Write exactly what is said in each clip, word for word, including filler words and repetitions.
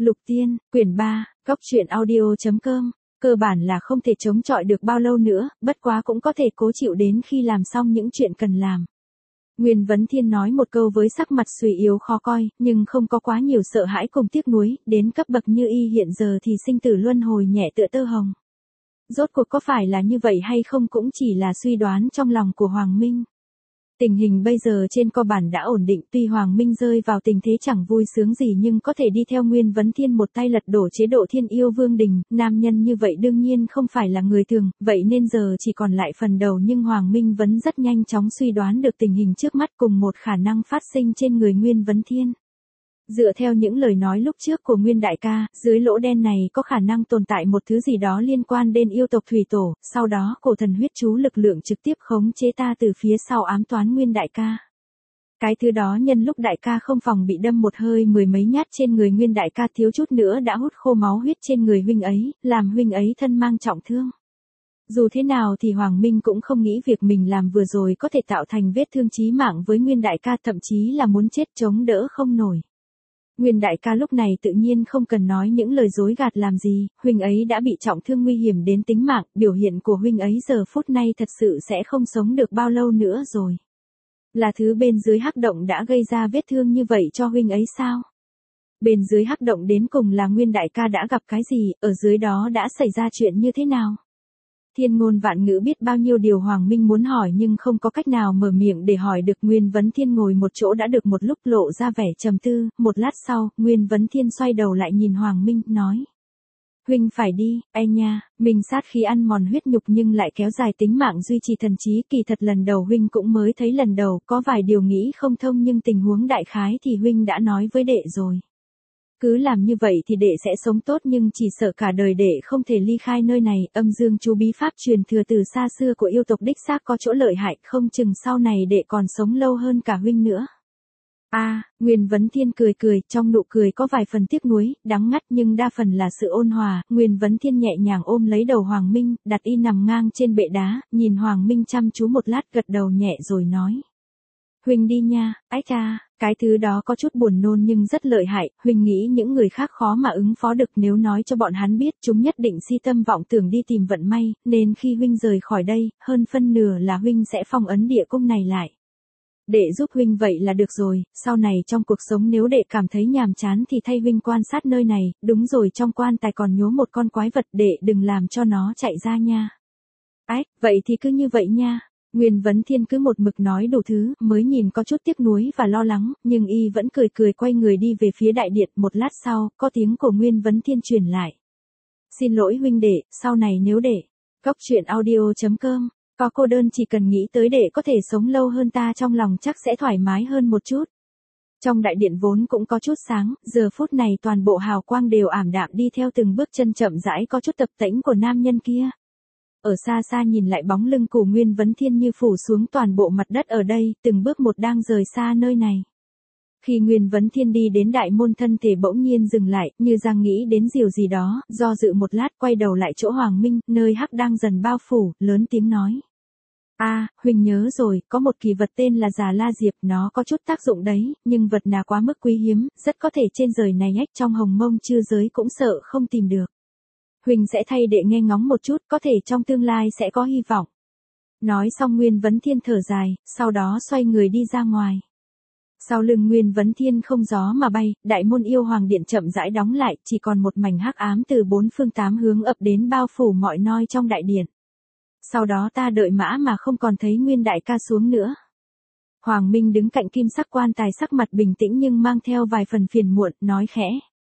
Lục Tiên, quyển ba, góc truyện audio.com, cơ bản là không thể chống chọi được bao lâu nữa, bất quá cũng có thể cố chịu đến khi làm xong những chuyện cần làm. Nguyên Vấn Thiên nói một câu với sắc mặt suy yếu khó coi, nhưng không có quá nhiều sợ hãi cùng tiếc nuối, đến cấp bậc như y hiện giờ thì sinh tử luân hồi nhẹ tựa tơ hồng. Rốt cuộc có phải là như vậy hay không cũng chỉ là suy đoán trong lòng của Hoàng Minh. Tình hình bây giờ trên cơ bản đã ổn định, tuy Hoàng Minh rơi vào tình thế chẳng vui sướng gì nhưng có thể đi theo Nguyên Vấn Thiên một tay lật đổ chế độ Thiên Yêu Vương Đình, nam nhân như vậy đương nhiên không phải là người thường, vậy nên giờ chỉ còn lại phần đầu nhưng Hoàng Minh vẫn rất nhanh chóng suy đoán được tình hình trước mắt cùng một khả năng phát sinh trên người Nguyên Vấn Thiên. Dựa theo những lời nói lúc trước của Nguyên Đại ca, dưới lỗ đen này có khả năng tồn tại một thứ gì đó liên quan đến yêu tộc thủy tổ, sau đó cổ thần huyết chú lực lượng trực tiếp khống chế ta từ phía sau ám toán Nguyên Đại ca. Cái thứ đó nhân lúc Đại ca không phòng bị đâm một hơi mười mấy nhát trên người Nguyên Đại ca thiếu chút nữa đã hút khô máu huyết trên người huynh ấy, làm huynh ấy thân mang trọng thương. Dù thế nào thì Hoàng Minh cũng không nghĩ việc mình làm vừa rồi có thể tạo thành vết thương chí mạng với Nguyên Đại ca, thậm chí là muốn chết chống đỡ không nổi. Nguyên Đại ca lúc này tự nhiên không cần nói những lời dối gạt làm gì, huynh ấy đã bị trọng thương nguy hiểm đến tính mạng, biểu hiện của huynh ấy giờ phút này thật sự sẽ không sống được bao lâu nữa rồi. Là thứ bên dưới hắc động đã gây ra vết thương như vậy cho huynh ấy sao? Bên dưới hắc động đến cùng là Nguyên Đại ca đã gặp cái gì, ở dưới đó đã xảy ra chuyện như thế nào? Thiên ngôn vạn ngữ biết bao nhiêu điều Hoàng Minh muốn hỏi nhưng không có cách nào mở miệng để hỏi được. Nguyên Vấn Thiên ngồi một chỗ đã được một lúc lộ ra vẻ trầm tư, một lát sau, Nguyên Vấn Thiên xoay đầu lại nhìn Hoàng Minh, nói. Huynh phải đi, ai nha, mình sát khí ăn mòn huyết nhục nhưng lại kéo dài tính mạng duy trì thần trí, kỳ thật lần đầu huynh cũng mới thấy lần đầu, có vài điều nghĩ không thông nhưng tình huống đại khái thì huynh đã nói với đệ rồi. Cứ làm như vậy thì đệ sẽ sống tốt nhưng chỉ sợ cả đời đệ không thể ly khai nơi này, âm dương chú bí pháp truyền thừa từ xa xưa của yêu tộc đích xác có chỗ lợi hại, không chừng sau này đệ còn sống lâu hơn cả huynh nữa. A, à, Nguyên Vấn Thiên cười cười, trong nụ cười có vài phần tiếc nuối, đắng ngắt nhưng đa phần là sự ôn hòa. Nguyên Vấn Thiên nhẹ nhàng ôm lấy đầu Hoàng Minh, đặt y nằm ngang trên bệ đá, nhìn Hoàng Minh chăm chú một lát gật đầu nhẹ rồi nói. Huynh đi nha, ách cha, cái thứ đó có chút buồn nôn nhưng rất lợi hại, huynh nghĩ những người khác khó mà ứng phó được, nếu nói cho bọn hắn biết chúng nhất định si tâm vọng tưởng đi tìm vận may, nên khi huynh rời khỏi đây, hơn phân nửa là huynh sẽ phong ấn địa cung này lại. Đệ giúp huynh vậy là được rồi, sau này trong cuộc sống nếu đệ cảm thấy nhàm chán thì thay huynh quan sát nơi này, đúng rồi trong quan tài còn nhố một con quái vật, đệ đừng làm cho nó chạy ra nha. Ách, vậy thì cứ như vậy nha. Nguyên Vấn Thiên cứ một mực nói đủ thứ, mới nhìn có chút tiếc nuối và lo lắng, nhưng y vẫn cười cười quay người đi về phía đại điện. Một lát sau, có tiếng của Nguyên Vấn Thiên truyền lại. Xin lỗi huynh đệ, sau này nếu đệ, góc truyện audio.com, có cô đơn chỉ cần nghĩ tới đệ có thể sống lâu hơn ta trong lòng chắc sẽ thoải mái hơn một chút. Trong đại điện vốn cũng có chút sáng, giờ phút này toàn bộ hào quang đều ảm đạm đi theo từng bước chân chậm rãi có chút tập tễnh của nam nhân kia. Ở xa xa nhìn lại bóng lưng của Nguyên Vấn Thiên như phủ xuống toàn bộ mặt đất ở đây, từng bước một đang rời xa nơi này. Khi Nguyên Vấn Thiên đi đến đại môn thân thể bỗng nhiên dừng lại, như đang nghĩ đến điều gì đó, do dự một lát quay đầu lại chỗ Hoàng Minh, nơi hắc đang dần bao phủ, lớn tiếng nói. A, à, huynh nhớ rồi, có một kỳ vật tên là Già La Diệp, nó có chút tác dụng đấy, nhưng vật nào quá mức quý hiếm, rất có thể trên đời này ách trong hồng mông chư giới cũng sợ không tìm được. Huynh sẽ thay đệ nghe ngóng một chút, có thể trong tương lai sẽ có hy vọng. Nói xong Nguyên Vấn Thiên thở dài, sau đó xoay người đi ra ngoài. Sau lưng Nguyên Vấn Thiên không gió mà bay, đại môn yêu hoàng điện chậm rãi đóng lại, chỉ còn một mảnh hắc ám từ bốn phương tám hướng ập đến bao phủ mọi nơi trong đại điện. Sau đó ta đợi mã mà không còn thấy Nguyên Đại ca xuống nữa. Hoàng Minh đứng cạnh kim sắc quan tài, sắc mặt bình tĩnh nhưng mang theo vài phần phiền muộn, nói khẽ.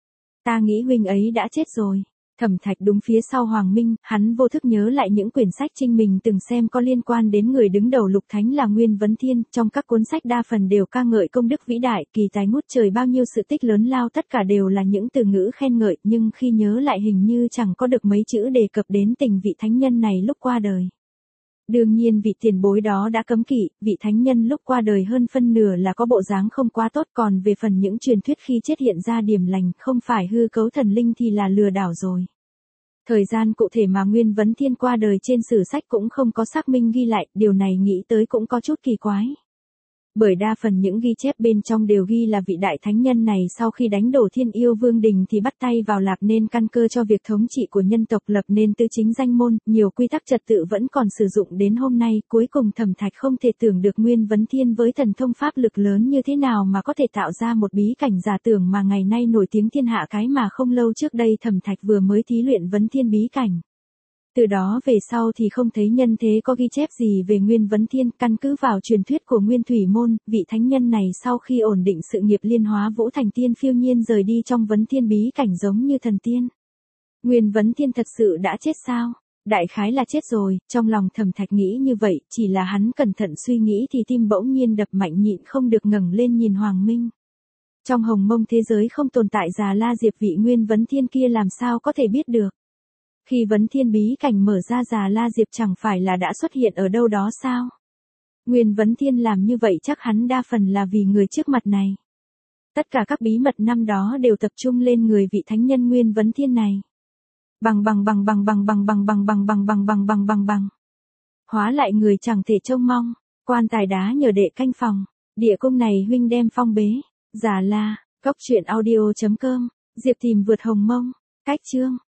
Ta nghĩ huynh ấy đã chết rồi. Thẩm Thạch đúng phía sau Hoàng Minh, hắn vô thức nhớ lại những quyển sách Trinh mình từng xem có liên quan đến người đứng đầu Lục Thánh là Nguyên Vấn Thiên, trong các cuốn sách đa phần đều ca ngợi công đức vĩ đại, kỳ tài ngút trời, bao nhiêu sự tích lớn lao, tất cả đều là những từ ngữ khen ngợi, nhưng khi nhớ lại hình như chẳng có được mấy chữ đề cập đến tình vị thánh nhân này lúc qua đời. Đương nhiên vị tiền bối đó đã cấm kỵ, vị thánh nhân lúc qua đời hơn phân nửa là có bộ dáng không quá tốt, còn về phần những truyền thuyết khi chết hiện ra điểm lành, không phải hư cấu thần linh thì là lừa đảo rồi. Thời gian cụ thể mà Nguyên Vấn Thiên qua đời trên sử sách cũng không có xác minh ghi lại, điều này nghĩ tới cũng có chút kỳ quái. Bởi đa phần những ghi chép bên trong đều ghi là vị đại thánh nhân này sau khi đánh đổ Thiên Yêu Vương Đình thì bắt tay vào lập nên căn cơ cho việc thống trị của nhân tộc, lập nên tứ chính danh môn, nhiều quy tắc trật tự vẫn còn sử dụng đến hôm nay. Cuối cùng Thẩm Thạch không thể tưởng được Nguyên Vấn Thiên với thần thông pháp lực lớn như thế nào mà có thể tạo ra một bí cảnh giả tưởng mà ngày nay nổi tiếng thiên hạ, cái mà không lâu trước đây Thẩm Thạch vừa mới thí luyện Vấn Thiên bí cảnh. Từ đó về sau thì không thấy nhân thế có ghi chép gì về Nguyên Vấn Thiên. Căn cứ vào truyền thuyết của Nguyên Thủy Môn, vị thánh nhân này sau khi ổn định sự nghiệp liên hóa vũ thành tiên phiêu nhiên rời đi trong Vấn Thiên bí cảnh giống như thần tiên. Nguyên Vấn Thiên thật sự đã chết sao? Đại khái là chết rồi, trong lòng Thẩm Thạch nghĩ như vậy, chỉ là hắn cẩn thận suy nghĩ thì tim bỗng nhiên đập mạnh, nhịn không được ngẩng lên nhìn Hoàng Minh. Trong hồng mông thế giới không tồn tại Già La Diệp, vị Nguyên Vấn Thiên kia làm sao có thể biết được? Khi Vấn Thiên bí cảnh mở ra, Già La Diệp chẳng phải là đã xuất hiện ở đâu đó sao? Nguyên Vấn Thiên làm như vậy chắc hắn đa phần là vì người trước mặt này. Tất cả các bí mật năm đó đều tập trung lên người vị thánh nhân Nguyên Vấn Thiên này. Bằng bằng bằng bằng bằng bằng bằng bằng bằng bằng bằng bằng bằng bằng bằng. Hóa lại người chẳng thể trông mong, quan tài đá nhờ đệ canh phòng, địa cung này huynh đem phong bế. Già La, Cốc Truyện Audio chấm com, Diệp Tìm vượt hồng mông, cách chương.